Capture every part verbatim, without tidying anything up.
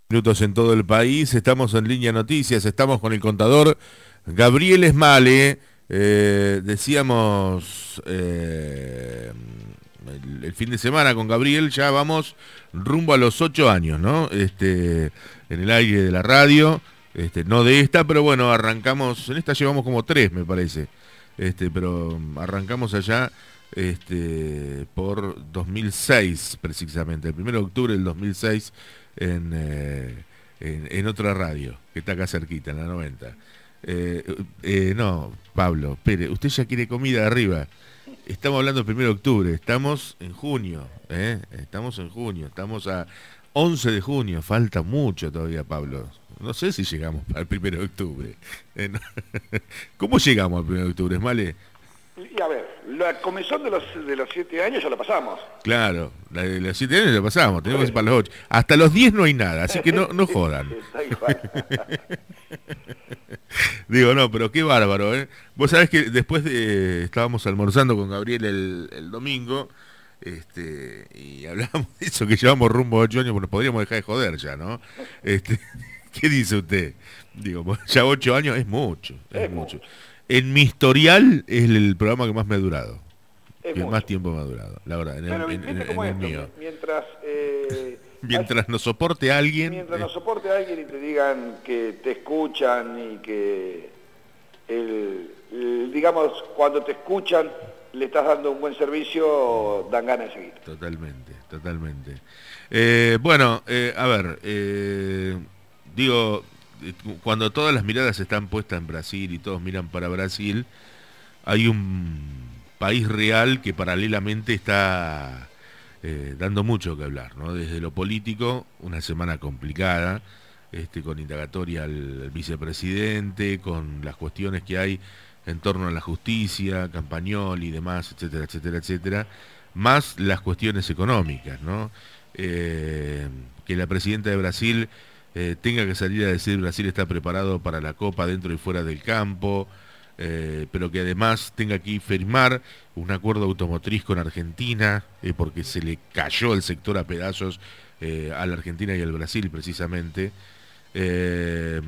Minutos en todo el país, estamos en Línea Noticias, estamos con el contador Gabriel Esmale. Eh, decíamos eh, el, el fin de semana con Gabriel, ya vamos rumbo a los ocho años, ¿no? Este, en el aire de la radio, este, no de esta, pero bueno, arrancamos, en esta llevamos como tres, me parece, este, pero arrancamos allá este, por dos mil seis, precisamente, el primero de octubre del dos mil seis. En, eh, en, en otra radio, que está acá cerquita, en la noventa. Eh, eh, no, Pablo, espere, usted ya quiere comida de arriba. Estamos hablando del primero de octubre, estamos en junio, ¿eh? Estamos en junio, estamos a once de junio, falta mucho todavía, Pablo. No sé si llegamos al primero de octubre. Eh, no. ¿Cómo llegamos al primero de octubre, Esmale? Y a ver, la comezón de los, de los siete años ya la pasamos. Claro, la de los siete años la pasamos, tenemos que ir para los ocho. Hasta los diez no hay nada, así que no, no jodan. Digo, no, pero qué bárbaro, ¿eh? Vos sabés que después de, estábamos almorzando con Gabriel el, el domingo, este, y hablábamos de eso, que llevamos rumbo a ocho años, bueno, podríamos dejar de joder ya, ¿no? Este, ¿qué dice usted? Digo, ya ocho años es mucho, es, es mucho. mucho. En mi historial es el programa que más me ha durado. Es que mucho. Más tiempo me ha durado, la verdad, en el, bueno, en, en, en el mío. Mientras, eh, mientras hay, nos soporte alguien... Mientras eh, nos soporte alguien y te digan que te escuchan y que, el, el, digamos, cuando te escuchan le estás dando un buen servicio, dan ganas de seguir. Totalmente, totalmente. Eh, bueno, eh, a ver, eh, digo... Cuando todas las miradas están puestas en Brasil y todos miran para Brasil, hay un país real que paralelamente está eh, dando mucho que hablar, ¿no? Desde lo político, una semana complicada, este, con indagatoria al, al vicepresidente, con las cuestiones que hay en torno a la justicia, Campagnol y demás, etcétera, etcétera, etcétera, más las cuestiones económicas, ¿no? Eh, que la presidenta de Brasil... Eh, tenga que salir a decir Brasil está preparado para la Copa dentro y fuera del campo, eh, pero que además tenga que firmar un acuerdo automotriz con Argentina, eh, porque se le cayó el sector a pedazos eh, a la Argentina y al Brasil precisamente. Eh,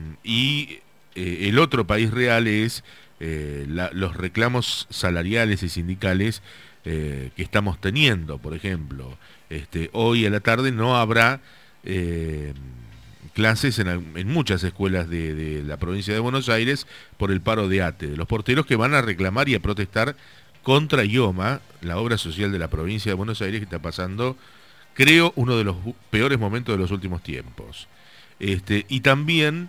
y eh, el otro país real es eh, la, los reclamos salariales y sindicales eh, que estamos teniendo. Por ejemplo, este, hoy a la tarde no habrá... Eh, clases en, en muchas escuelas de, de la provincia de Buenos Aires por el paro de ATE, de los porteros que van a reclamar y a protestar contra IOMA, la obra social de la provincia de Buenos Aires que está pasando, creo, uno de los peores momentos de los últimos tiempos. Este, y también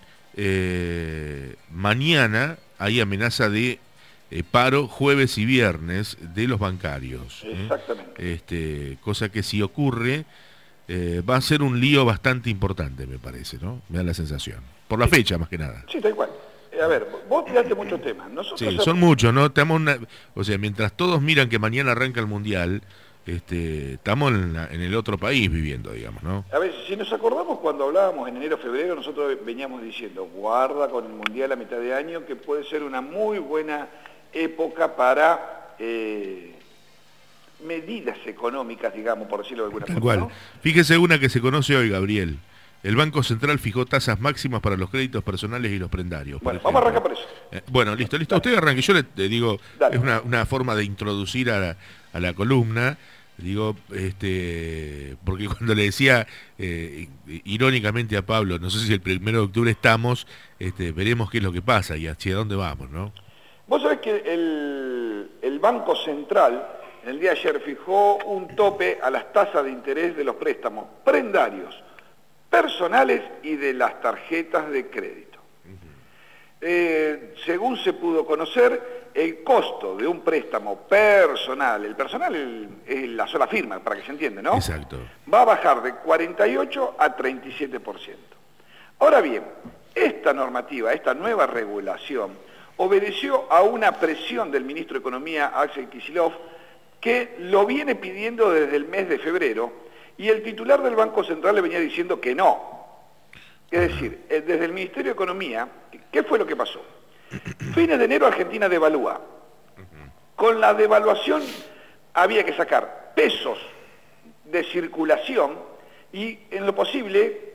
eh, mañana hay amenaza de eh, paro jueves y viernes de los bancarios. Exactamente. ¿eh? Este, cosa que si ocurre... Eh, va a ser un lío bastante importante, me parece, ¿no? Me da la sensación. Por la fecha, más que nada. Sí, tal cual. Eh, a ver, vos tiraste muchos temas. Nosotros sí, son muchos, ¿no? Estamos una... O sea, mientras todos miran que mañana arranca el Mundial, este, estamos en, la, en el otro país viviendo, digamos, ¿no? A ver, si nos acordamos cuando hablábamos en enero, febrero, nosotros veníamos diciendo, guarda con el Mundial a mitad de año, que puede ser una muy buena época para... Eh, medidas económicas, digamos, por decirlo de alguna Tal forma, cual. ¿no? Fíjese una que se conoce hoy, Gabriel. El Banco Central fijó tasas máximas para los créditos personales y los prendarios. Bueno, vamos a arrancar por eso. Eh, bueno, listo, listo. Dale. Usted arranque. Yo le, le digo, Dale. es una, una forma de introducir a la, a la columna. Digo, este, porque cuando le decía eh, irónicamente a Pablo, no sé si el primero de octubre estamos, este, veremos qué es lo que pasa y hacia dónde vamos, ¿no? Vos sabés que el, el Banco Central... el día de ayer fijó un tope a las tasas de interés de los préstamos prendarios, personales y de las tarjetas de crédito. Uh-huh. eh, según se pudo conocer, el costo de un préstamo personal, el personal es la sola firma, para que se entienda, ¿no? Exacto. Va a bajar de cuarenta y ocho a treinta y siete por ciento. Ahora bien, esta normativa, esta nueva regulación, obedeció a una presión del ministro de Economía, Axel Kicillof, que lo viene pidiendo desde el mes de febrero, y el titular del Banco Central le venía diciendo que no. Es decir, desde el Ministerio de Economía, ¿qué fue lo que pasó? Fines de enero Argentina devalúa. Con la devaluación había que sacar pesos de circulación y en lo posible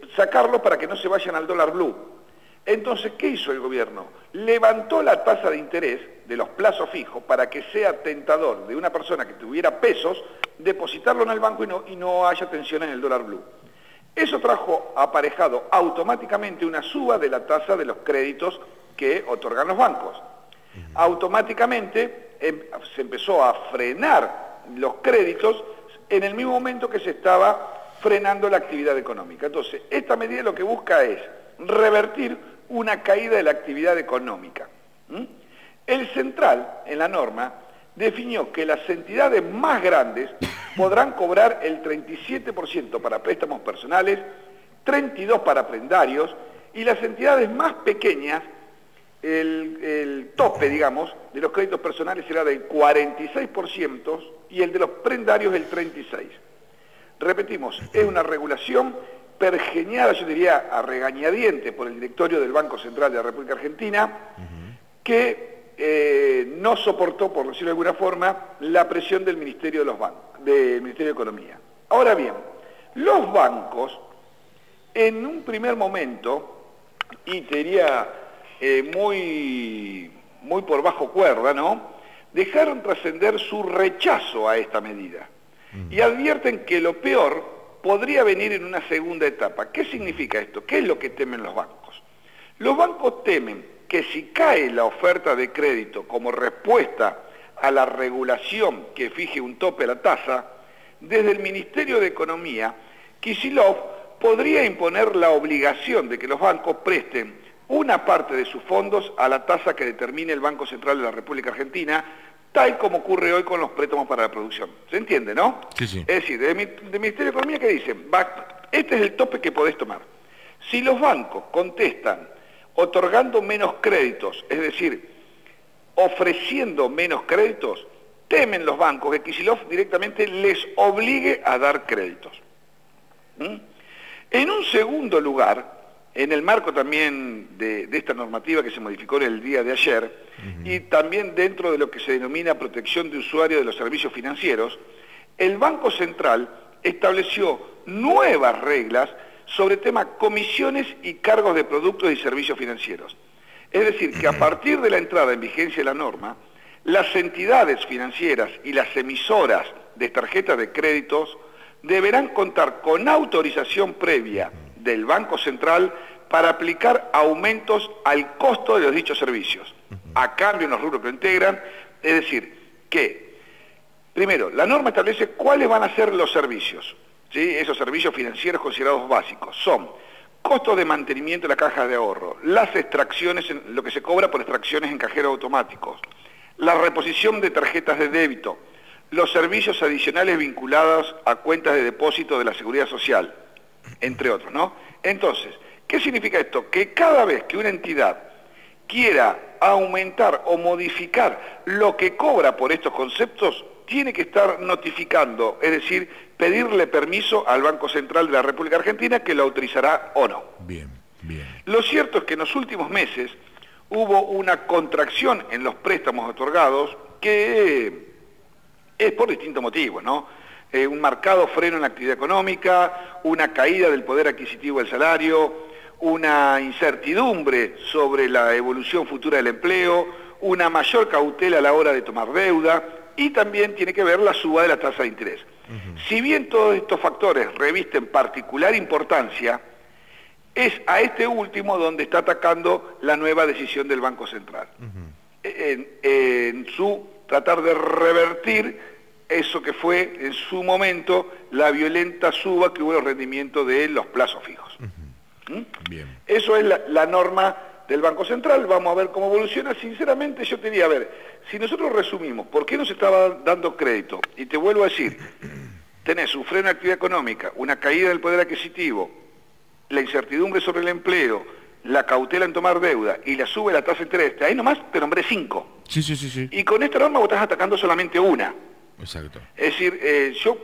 sacarlo para que no se vayan al dólar blue. Entonces, ¿qué hizo el gobierno? Levantó la tasa de interés de los plazos fijos para que sea tentador de una persona que tuviera pesos depositarlo en el banco y no, y no haya tensión en el dólar blue. Eso trajo aparejado automáticamente una suba de la tasa de los créditos que otorgan los bancos. Automáticamente em, se empezó a frenar los créditos en el mismo momento que se estaba frenando la actividad económica. Entonces, esta medida lo que busca es revertir una caída de la actividad económica. ¿Mm? El central, en la norma, definió que las entidades más grandes podrán cobrar el treinta y siete por ciento para préstamos personales, treinta y dos por ciento para prendarios, y las entidades más pequeñas, el, el tope, digamos, de los créditos personales será del cuarenta y seis por ciento y el de los prendarios el treinta y seis por ciento. Repetimos, es una regulación pergeñada, yo diría, a regañadientes por el directorio del Banco Central de la República Argentina, uh-huh. que eh, no soportó, por decirlo de alguna forma, la presión del Ministerio de los Bancos, del Ministerio de Economía. Ahora bien, los bancos, en un primer momento, y te diría eh, muy, muy por bajo cuerda, ¿no?, dejaron trascender su rechazo a esta medida. Uh-huh. Y advierten que lo peor podría venir en una segunda etapa. ¿Qué significa esto? ¿Qué es lo que temen los bancos? Los bancos temen que si cae la oferta de crédito como respuesta a la regulación que fije un tope a la tasa, desde el Ministerio de Economía, Kicillof podría imponer la obligación de que los bancos presten una parte de sus fondos a la tasa que determine el Banco Central de la República Argentina, tal como ocurre hoy con los préstamos para la producción. ¿Se entiende, no? Sí, sí. Es decir, del Ministerio de Economía, ¿qué dicen? Va, este es el tope que podés tomar. Si los bancos contestan otorgando menos créditos, es decir, ofreciendo menos créditos, temen los bancos que Kicillof directamente les obligue a dar créditos. ¿Mm? En un segundo lugar, en el marco también de, de esta normativa que se modificó en el día de ayer, uh-huh. y también dentro de lo que se denomina protección de usuario de los servicios financieros, el Banco Central estableció nuevas reglas sobre temas comisiones y cargos de productos y servicios financieros. Es decir, que a partir de la entrada en vigencia de la norma, las entidades financieras y las emisoras de tarjetas de créditos deberán contar con autorización previa del Banco Central para aplicar aumentos al costo de los dichos servicios, a cambio en los rubros que lo integran. Es decir, que, primero, la norma establece cuáles van a ser los servicios, ¿sí? Esos servicios financieros considerados básicos son costos de mantenimiento de la caja de ahorro, las extracciones, lo que se cobra por extracciones en cajeros automáticos, la reposición de tarjetas de débito, los servicios adicionales vinculados a cuentas de depósito de la Seguridad Social, entre otros, ¿no? Entonces, ¿qué significa esto? Que cada vez que una entidad quiera aumentar o modificar lo que cobra por estos conceptos, tiene que estar notificando, es decir, pedirle permiso al Banco Central de la República Argentina que lo autorizará o no. Bien, bien. Lo cierto es que en los últimos meses hubo una contracción en los préstamos otorgados que es por distintos motivos, ¿no? Eh, un marcado freno en la actividad económica, una caída del poder adquisitivo del salario, una incertidumbre sobre la evolución futura del empleo, una mayor cautela a la hora de tomar deuda y también tiene que ver la suba de la tasa de interés. Uh-huh. Si bien todos estos factores revisten particular importancia, es a este último donde está atacando la nueva decisión del Banco Central. Uh-huh. en, en su tratar de revertir eso que fue en su momento la violenta suba que hubo en los rendimientos de los plazos fijos. Uh-huh. ¿Mm? Bien. Eso es la, la norma del Banco Central, vamos a ver cómo evoluciona. Sinceramente yo te diría, a ver, si nosotros resumimos, ¿por qué no se estaba dando crédito? Y te vuelvo a decir, tenés un freno de actividad económica, una caída del poder adquisitivo, la incertidumbre sobre el empleo, la cautela en tomar deuda y la sube la tasa de interés, ahí nomás te nombré cinco. Sí, sí, sí, sí. Y con esta norma vos estás atacando solamente una. Exacto. Es decir, eh, yo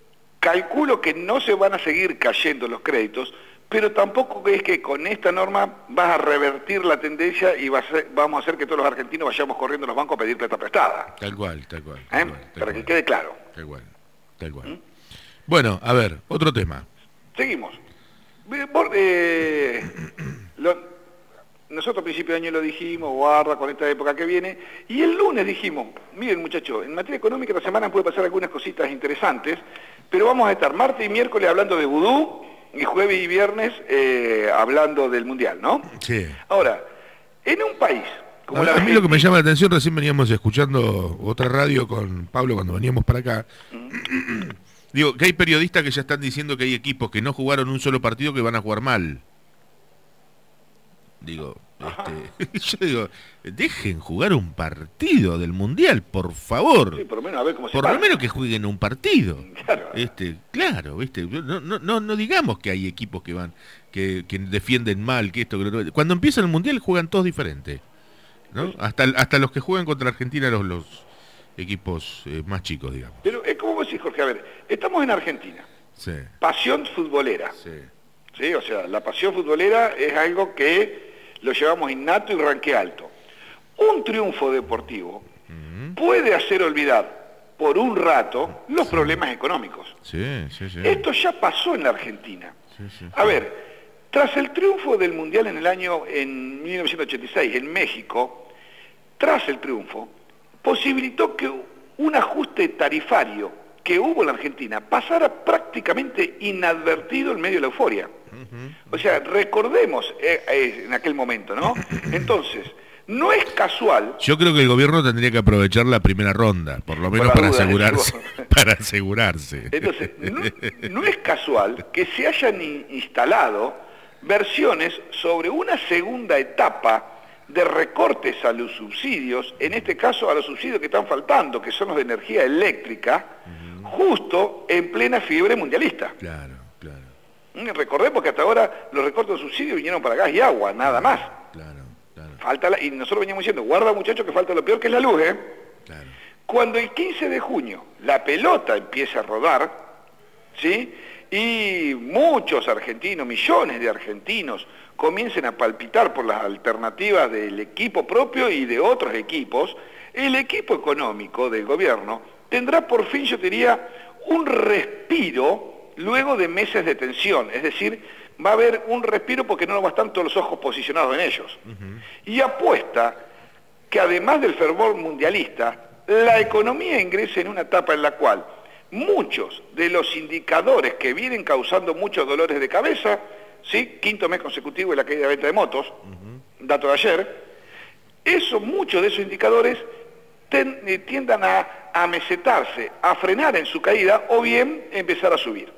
calculo que no se van a seguir cayendo los créditos, pero tampoco es que con esta norma vas a revertir la tendencia y va a ser, vamos a hacer que todos los argentinos vayamos corriendo a los bancos a pedir plata prestada. Tal cual, tal cual. Tal ¿Eh? cual, tal Para cual. que quede claro. Tal cual, tal cual. ¿Mm? Bueno, a ver, otro tema. Seguimos. Eh, lo, nosotros a principio de año lo dijimos, guarda con esta época que viene, y el lunes dijimos, miren muchachos, en materia económica esta semana puede pasar algunas cositas interesantes, pero vamos a estar martes y miércoles hablando de vudú, y jueves y viernes eh, hablando del Mundial, ¿no? Sí. Ahora, en un país como a, la a mí lo que me llama la atención, recién veníamos escuchando otra radio con Pablo cuando veníamos para acá, mm. digo, que hay periodistas que ya están diciendo que hay equipos que no jugaron un solo partido que van a jugar mal. Digo, este, yo digo, dejen jugar un partido del Mundial, por favor. Sí, por lo menos a ver cómo se Por para. lo menos que jueguen un partido. Claro. Este, claro, ¿viste? No, no, no, no digamos que hay equipos que van, que, que defienden mal, que esto, que lo otro. Cuando empieza el Mundial juegan todos diferentes, ¿no? Hasta, hasta los que juegan contra Argentina, los, los equipos eh, más chicos, digamos. Pero es como vos decís, Jorge, a ver, estamos en Argentina. Sí. Pasión futbolera. Sí. Sí, o sea, la pasión futbolera es algo que lo llevamos innato y ranque alto. Un triunfo deportivo uh-huh. puede hacer olvidar por un rato los sí. problemas económicos. Sí, sí, sí. Esto ya pasó en la Argentina. Sí, sí, sí. A ver, tras el triunfo del Mundial en el año en mil novecientos ochenta y seis en México, tras el triunfo, posibilitó que un ajuste tarifario que hubo en la Argentina pasara prácticamente inadvertido en medio de la euforia. Uh-huh. O sea, recordemos eh, eh, en aquel momento, ¿no? Entonces, no es casual... Yo creo que el gobierno tendría que aprovechar la primera ronda, por lo menos por para duda, asegurarse. Para asegurarse. Entonces, no, no es casual que se hayan instalado versiones sobre una segunda etapa de recortes a los subsidios, en este caso a los subsidios que están faltando, que son los de energía eléctrica, uh-huh. justo en plena fiebre mundialista. Claro, claro. Recordemos que hasta ahora los recortes de subsidios vinieron para gas y agua, nada más. Claro, claro. Falta la, y nosotros veníamos diciendo, guarda muchachos que falta lo peor que es la luz, ¿eh? Claro. Cuando el quince de junio la pelota empieza a rodar, ¿sí? Y muchos argentinos, millones de argentinos, comiencen a palpitar por las alternativas del equipo propio y de otros equipos, el equipo económico del gobierno tendrá por fin, yo diría, un respiro luego de meses de tensión, es decir, va a haber un respiro porque no va a estar todos los ojos posicionados en ellos. Uh-huh. Y apuesta que además del fervor mundialista, la economía ingrese en una etapa en la cual muchos de los indicadores que vienen causando muchos dolores de cabeza, ¿sí? Quinto mes consecutivo de la caída de venta de motos, uh-huh. dato de ayer, eso, muchos de esos indicadores ten, eh, tiendan a, a mesetarse, a frenar en su caída o bien empezar a subir.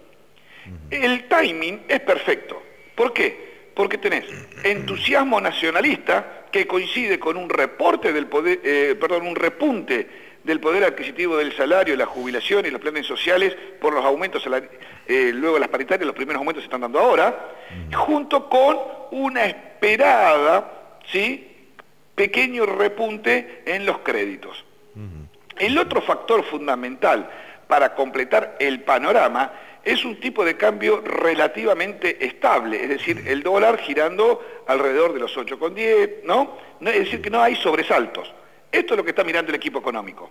El timing es perfecto. ¿Por qué? Porque tenés entusiasmo nacionalista que coincide con un reporte del poder, eh, perdón, un repunte del poder adquisitivo del salario, la jubilación y los planes sociales por los aumentos, eh, luego las paritarias, los primeros aumentos se están dando ahora, junto con una esperada, ¿sí?, pequeño repunte en los créditos. El otro factor fundamental para completar el panorama es un tipo de cambio relativamente estable, es decir, el dólar girando alrededor de los ocho con diez, ¿no? Es decir, que no hay sobresaltos. Esto es lo que está mirando el equipo económico.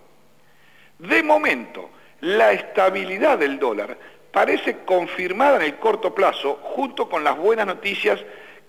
De momento, la estabilidad del dólar parece confirmada en el corto plazo, junto con las buenas noticias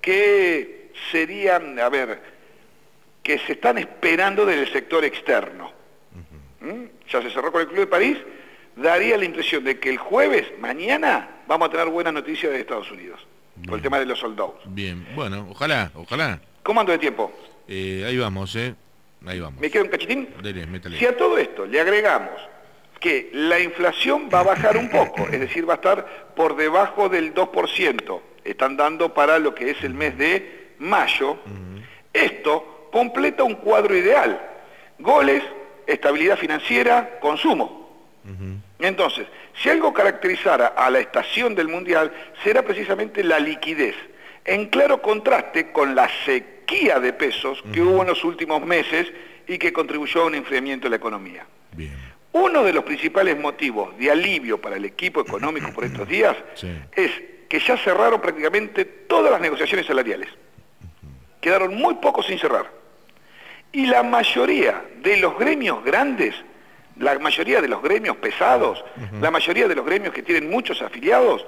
que serían, a ver, que se están esperando del sector externo. ¿Mm? Ya se cerró con el Club de París. Daría la impresión de que el jueves, mañana, vamos a tener buenas noticias de Estados Unidos, bien, por el tema de los soldados. Bien, bueno, ojalá, ojalá. ¿Cómo ando de tiempo? Eh, ahí vamos, ¿eh? Ahí vamos. ¿Me queda un cachitín? Dele, métale. Si a todo esto le agregamos que la inflación va a bajar un poco, es decir, va a estar por debajo del dos por ciento, están dando para lo que es el mes de mayo, uh-huh. Esto completa un cuadro ideal. Goles, estabilidad financiera, consumo. Uh-huh. Entonces, si algo caracterizara a la estación del Mundial, será precisamente la liquidez, en claro contraste con la sequía de pesos que uh-huh. hubo en los últimos meses y que contribuyó a un enfriamiento de la economía. Bien. Uno de los principales motivos de alivio para el equipo económico por estos días sí. es que ya cerraron prácticamente todas las negociaciones salariales. Uh-huh. Quedaron muy pocos sin cerrar. Y la mayoría de los gremios grandes, la mayoría de los gremios pesados, uh-huh. la mayoría de los gremios que tienen muchos afiliados,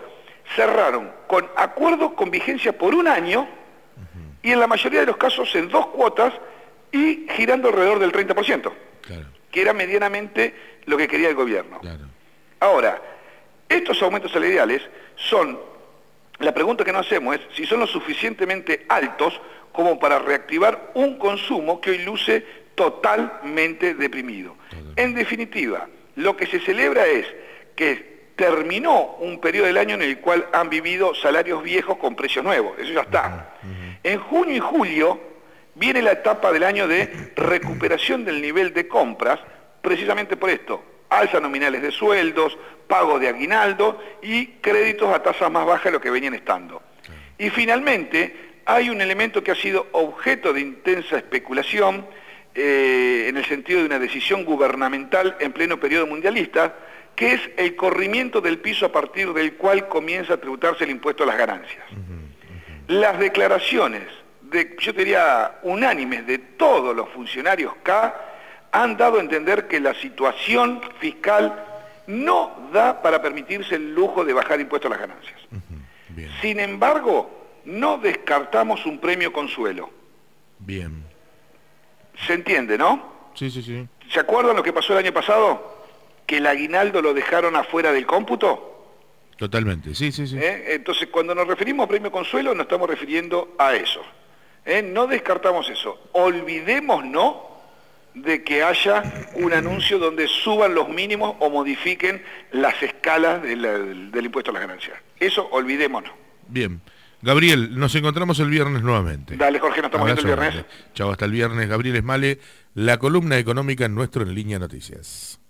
cerraron con acuerdos con vigencia por un año uh-huh. y en la mayoría de los casos en dos cuotas y girando alrededor del treinta por ciento, claro. que era medianamente lo que quería el gobierno. Claro. Ahora, estos aumentos salariales son, la pregunta que nos hacemos es si son lo suficientemente altos como para reactivar un consumo que hoy luce totalmente deprimido. Totalmente. En definitiva, lo que se celebra es que terminó un periodo del año en el cual han vivido salarios viejos con precios nuevos, eso ya está. Uh-huh. Uh-huh. En junio y julio viene la etapa del año de recuperación del nivel de compras, precisamente por esto, alzas nominales de sueldos, pago de aguinaldo y créditos a tasas más bajas de lo que venían estando. Uh-huh. Y finalmente hay un elemento que ha sido objeto de intensa especulación, eh, en el sentido de una decisión gubernamental en pleno periodo mundialista, que es el corrimiento del piso a partir del cual comienza a tributarse el impuesto a las ganancias. Uh-huh, uh-huh. Las declaraciones, de, yo diría unánimes, de todos los funcionarios K, han dado a entender que la situación fiscal no da para permitirse el lujo de bajar impuestos a las ganancias. Uh-huh. Bien. Sin embargo, no descartamos un premio consuelo. Bien. ¿Se entiende, no? Sí, sí, sí. ¿Se acuerdan lo que pasó el año pasado? ¿Que el aguinaldo lo dejaron afuera del cómputo? Totalmente, sí, sí, sí. ¿Eh? Entonces, cuando nos referimos a premio consuelo, nos estamos refiriendo a eso. ¿Eh? No descartamos eso. Olvidémonos de que haya un anuncio donde suban los mínimos o modifiquen las escalas de la, del, del impuesto a las ganancias. Eso, olvidémonos. Bien. Gabriel, nos encontramos el viernes nuevamente. Dale, Jorge, nos estamos viendo el viernes. Chao, hasta el viernes. Gabriel Esmale, la columna económica en nuestro En Línea Noticias.